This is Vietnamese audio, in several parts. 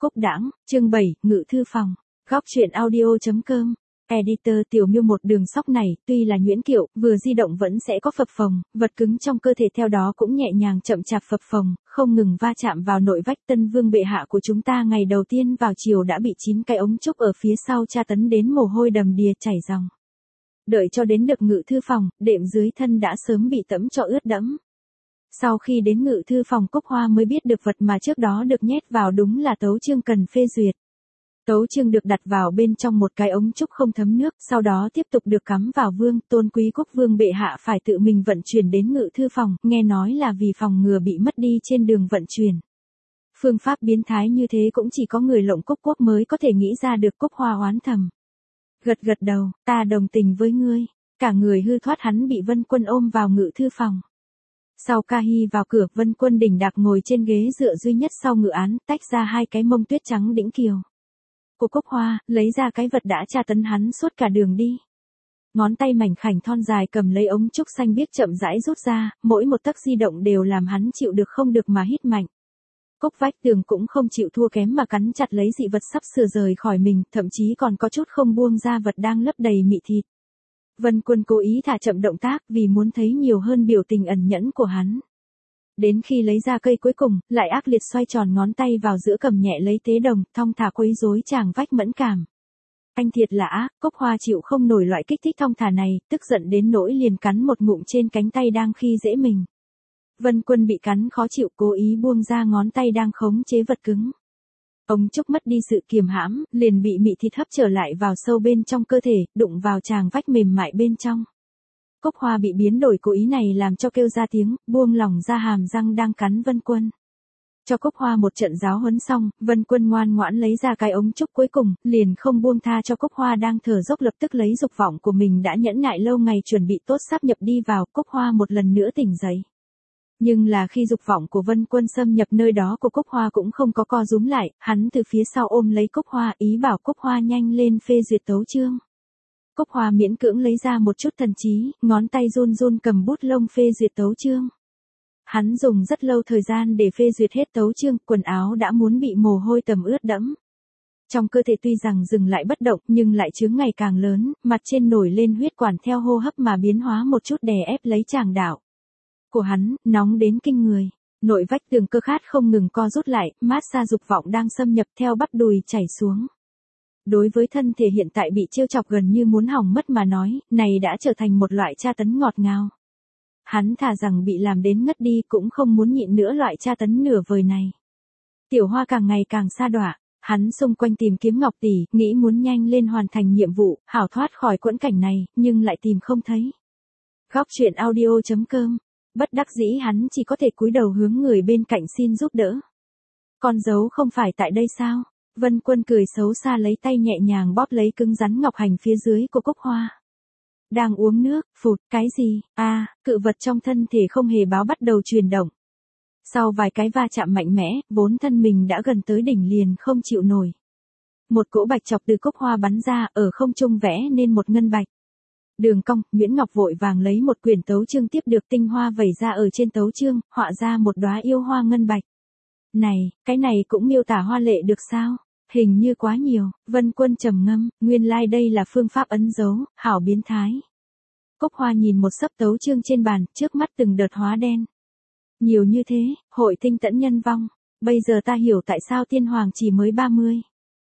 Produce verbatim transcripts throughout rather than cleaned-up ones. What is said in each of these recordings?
Cốc Đãng, chương bảy, Ngự thư phòng. Góc truyện audio.com. Editor Tiểu Miêu một đường sóc này, tuy là nhuyễn kiệu, vừa di động vẫn sẽ có phập phồng, vật cứng trong cơ thể theo đó cũng nhẹ nhàng chậm chạp phập phồng, không ngừng va chạm vào nội vách. Tân vương bệ hạ của chúng ta ngày đầu tiên vào chiều đã bị chín cái ống trúc ở phía sau tra tấn đến mồ hôi đầm đìa chảy ròng. Đợi cho đến được ngự thư phòng, đệm dưới thân đã sớm bị tẫm cho ướt đẫm. Sau khi đến ngự thư phòng, Cúc Hoa mới biết được vật mà trước đó được nhét vào đúng là tấu chương cần phê duyệt. Tấu chương được đặt vào bên trong một cái ống trúc không thấm nước, sau đó tiếp tục được cắm vào vương. Tôn quý quốc vương bệ hạ phải tự mình vận chuyển đến ngự thư phòng, nghe nói là vì phòng ngừa bị mất đi trên đường vận chuyển. Phương pháp biến thái như thế cũng chỉ có người Lộng Cúc quốc mới có thể nghĩ ra được. Cúc Hoa oán thầm. Gật gật đầu, ta đồng tình với ngươi. Cả người hư thoát hắn bị Vân Quân ôm vào ngự thư phòng. Sau ca hi vào cửa, Vân Quân đỉnh đạc ngồi trên ghế dựa duy nhất sau ngự án, tách ra hai cái mông tuyết trắng đĩnh kiều. Cô Cúc Hoa, lấy ra cái vật đã tra tấn hắn suốt cả đường đi. Ngón tay mảnh khảnh thon dài cầm lấy ống trúc xanh biếc chậm rãi rút ra, mỗi một tấc di động đều làm hắn chịu được không được mà hít mạnh. Cốc vách tường cũng không chịu thua kém mà cắn chặt lấy dị vật sắp sửa rời khỏi mình, thậm chí còn có chút không buông ra vật đang lấp đầy mị thịt. Vân Quân cố ý thả chậm động tác vì muốn thấy nhiều hơn biểu tình ẩn nhẫn của hắn. Đến khi lấy ra cây cuối cùng, lại ác liệt xoay tròn ngón tay vào giữa cầm nhẹ lấy tế đồng, thong thả quấy rối chàng vách mẫn cảm. Anh thiệt là ác, Cúc Hoa chịu không nổi loại kích thích thong thả này, tức giận đến nỗi liền cắn một ngụm trên cánh tay đang khi dễ mình. Vân Quân bị cắn khó chịu, cố ý buông ra ngón tay đang khống chế vật cứng. Ống trúc mất đi sự kiềm hãm, liền bị mị thịt hấp trở lại vào sâu bên trong cơ thể, đụng vào tràng vách mềm mại bên trong. Cúc Hoa bị biến đổi cố ý này làm cho kêu ra tiếng, buông lỏng ra hàm răng đang cắn Vân Quân. Cho Cúc Hoa một trận giáo huấn xong, Vân Quân ngoan ngoãn lấy ra cái ống trúc cuối cùng, liền không buông tha cho Cúc Hoa đang thở dốc, lập tức lấy dục vọng của mình đã nhẫn nại lâu ngày chuẩn bị tốt sáp nhập đi vào. Cúc Hoa một lần nữa tỉnh dậy. Nhưng là khi dục vọng của Vân Quân xâm nhập nơi đó của Cúc Hoa cũng không có co rúm lại, hắn từ phía sau ôm lấy Cúc Hoa, ý bảo Cúc Hoa nhanh lên phê duyệt tấu chương. Cúc Hoa miễn cưỡng lấy ra một chút thần trí, ngón tay run run cầm bút lông phê duyệt tấu chương. Hắn dùng rất lâu thời gian để phê duyệt hết tấu chương, quần áo đã muốn bị mồ hôi tầm ướt đẫm. Trong cơ thể tuy rằng dừng lại bất động nhưng lại chướng ngày càng lớn, mặt trên nổi lên huyết quản theo hô hấp mà biến hóa một chút đè ép lấy tràng đạo của hắn, nóng đến kinh người. Nội vách tường cơ khát không ngừng co rút lại, mát xa dục vọng đang xâm nhập theo bắp đùi chảy xuống. Đối với thân thể hiện tại bị trêu chọc gần như muốn hỏng mất mà nói, này đã trở thành một loại tra tấn ngọt ngào. Hắn thà rằng bị làm đến ngất đi cũng không muốn nhịn nữa loại tra tấn nửa vời này. Tiểu Hoa càng ngày càng sa đọa, hắn xung quanh tìm kiếm Ngọc tỷ, nghĩ muốn nhanh lên hoàn thành nhiệm vụ, hảo thoát khỏi quẫn cảnh này, nhưng lại tìm không thấy. Góc truyện audio.com. Bất đắc dĩ hắn chỉ có thể cúi đầu hướng người bên cạnh xin giúp đỡ. Con dấu không phải tại đây sao? Vân Quân cười xấu xa lấy tay nhẹ nhàng bóp lấy cứng rắn ngọc hành phía dưới của Cúc Hoa. Đang uống nước, phụt, cái gì? A, à, cự vật trong thân thể không hề báo bắt đầu chuyển động. Sau vài cái va chạm mạnh mẽ, vốn thân mình đã gần tới đỉnh liền không chịu nổi. Một cỗ bạch chọc từ Cúc Hoa bắn ra, ở không trung vẽ nên một ngân bạch. Đường cong, Nguyễn Ngọc vội vàng lấy một quyển tấu chương tiếp được tinh hoa vẩy ra ở trên tấu chương, họa ra một đóa yêu hoa ngân bạch. Này, cái này cũng miêu tả hoa lệ được sao? Hình như quá nhiều. Vân Quân trầm ngâm, nguyên lai like đây là phương pháp ấn dấu, hảo biến thái. Cúc Hoa nhìn một sấp tấu chương trên bàn, trước mắt từng đợt hóa đen. Nhiều như thế, hội tinh tẫn nhân vong. Bây giờ ta hiểu tại sao tiên hoàng chỉ mới ba mươi,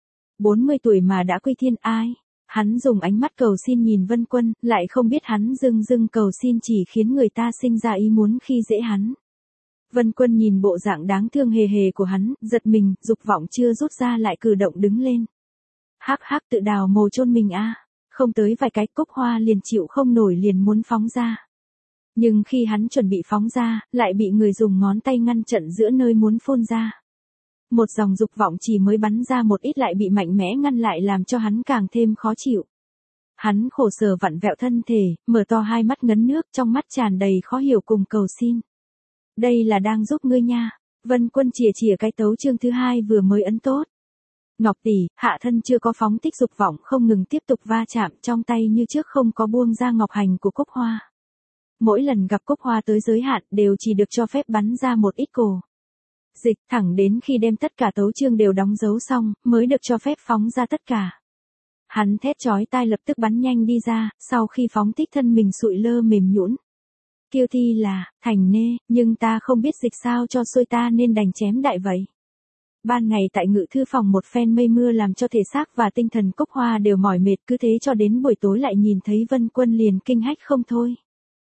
bốn mươi tuổi mà đã quy thiên ai. Hắn dùng ánh mắt cầu xin nhìn Vân Quân, lại không biết hắn dưng dưng cầu xin chỉ khiến người ta sinh ra ý muốn khi dễ hắn. Vân Quân nhìn bộ dạng đáng thương hề hề của hắn, giật mình, dục vọng chưa rút ra lại cử động đứng lên. Hắc hắc tự đào mồ chôn mình a, à. Không tới vài cái Cúc Hoa liền chịu không nổi liền muốn phóng ra. Nhưng khi hắn chuẩn bị phóng ra, lại bị người dùng ngón tay ngăn chặn giữa nơi muốn phun ra. Một dòng dục vọng chỉ mới bắn ra một ít lại bị mạnh mẽ ngăn lại làm cho hắn càng thêm khó chịu. Hắn khổ sở vặn vẹo thân thể, mở to hai mắt ngấn nước, trong mắt tràn đầy khó hiểu cùng cầu xin. Đây là đang giúp ngươi nha. Vân Quân chìa chìa cái tấu chương thứ hai vừa mới ấn tốt. Ngọc tỷ, hạ thân chưa có phóng thích dục vọng không ngừng tiếp tục va chạm, trong tay như trước không có buông ra ngọc hành của Cúc Hoa. Mỗi lần gặp Cúc Hoa tới giới hạn đều chỉ được cho phép bắn ra một ít cổ. dịch, thẳng đến khi đem tất cả tấu chương đều đóng dấu xong, mới được cho phép phóng ra tất cả. Hắn thét chói tai lập tức bắn nhanh đi ra, sau khi phóng thích thân mình sụi lơ mềm nhũn. Kiêu thi là, thành nê, nhưng ta không biết dịch sao cho xuôi ta nên đành chém đại vậy. Ban ngày tại ngự thư phòng một phen mây mưa làm cho thể xác và tinh thần Cúc Hoa đều mỏi mệt, cứ thế cho đến buổi tối lại nhìn thấy Vân Quân liền kinh hách không thôi.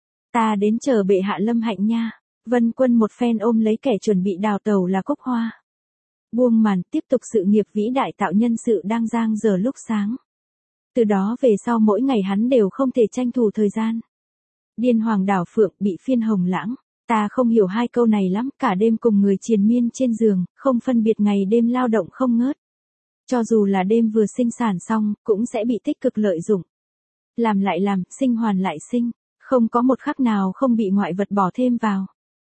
Ta đến chờ bệ hạ lâm hạnh nha. Vân Quân một phen ôm lấy kẻ chuẩn bị đào tàu là Cúc Hoa. Buông màn, tiếp tục sự nghiệp vĩ đại tạo nhân sự đang giang dở lúc sáng. Từ đó về sau mỗi ngày hắn đều không thể tranh thủ thời gian. Điên hoàng đảo phượng bị phiên hồng lãng. Ta không hiểu hai câu này lắm, cả đêm cùng người triền miên trên giường, không phân biệt ngày đêm lao động không ngớt. Cho dù là đêm vừa sinh sản xong, cũng sẽ bị tích cực lợi dụng. Làm lại làm, sinh hoàn lại sinh, không có một khắc nào không bị ngoại vật bỏ thêm vào.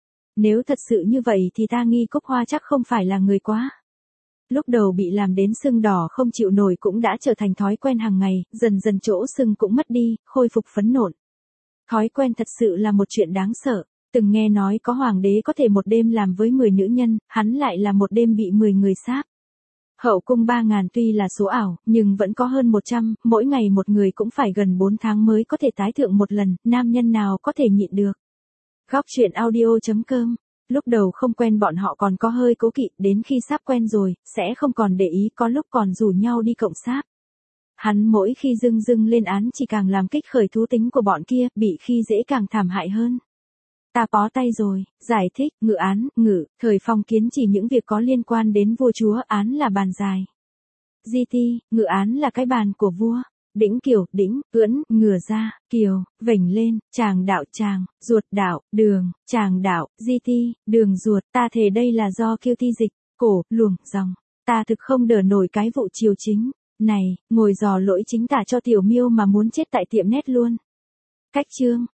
Nếu thật sự như vậy thì ta nghi Cúc Hoa chắc không phải là người quá. Lúc đầu bị làm đến sưng đỏ không chịu nổi cũng đã trở thành thói quen hàng ngày, dần dần chỗ sưng cũng mất đi, khôi phục phấn nộn. Thói quen thật sự là một chuyện đáng sợ. Từng nghe nói có hoàng đế có thể một đêm làm với mười nữ nhân, hắn lại là một đêm bị mười người sáp. Hậu cung ba ngàn tuy là số ảo, nhưng vẫn có hơn một trăm, mỗi ngày một người cũng phải gần bốn tháng mới có thể tái thượng một lần, nam nhân nào có thể nhịn được. Góc truyện audio chấm com. Lúc đầu không quen bọn họ còn có hơi cố kỵ, đến khi sáp quen rồi, sẽ không còn để ý, có lúc còn rủ nhau đi cộng sáp. Hắn mỗi khi dưng dưng lên án chỉ càng làm kích khởi thú tính của bọn kia, bị khi dễ càng thảm hại hơn. Ta bó tay rồi, giải thích, ngự án, ngự, thời phong kiến chỉ những việc có liên quan đến vua chúa, án là bàn dài. Di ti, ngự án là cái bàn của vua. Đĩnh kiều, đĩnh, ưỡn, ngửa ra, kiều, vểnh lên, tràng đạo tràng, ruột đạo, đường, tràng đạo, di ti, đường ruột, ta thề đây là do kiêu thi dịch, cổ, luồng, dòng. Ta thực không đỡ nổi cái vụ triều chính, này, ngồi dò lỗi chính tả cho tiểu miêu mà muốn chết tại tiệm nét luôn. Cách chương.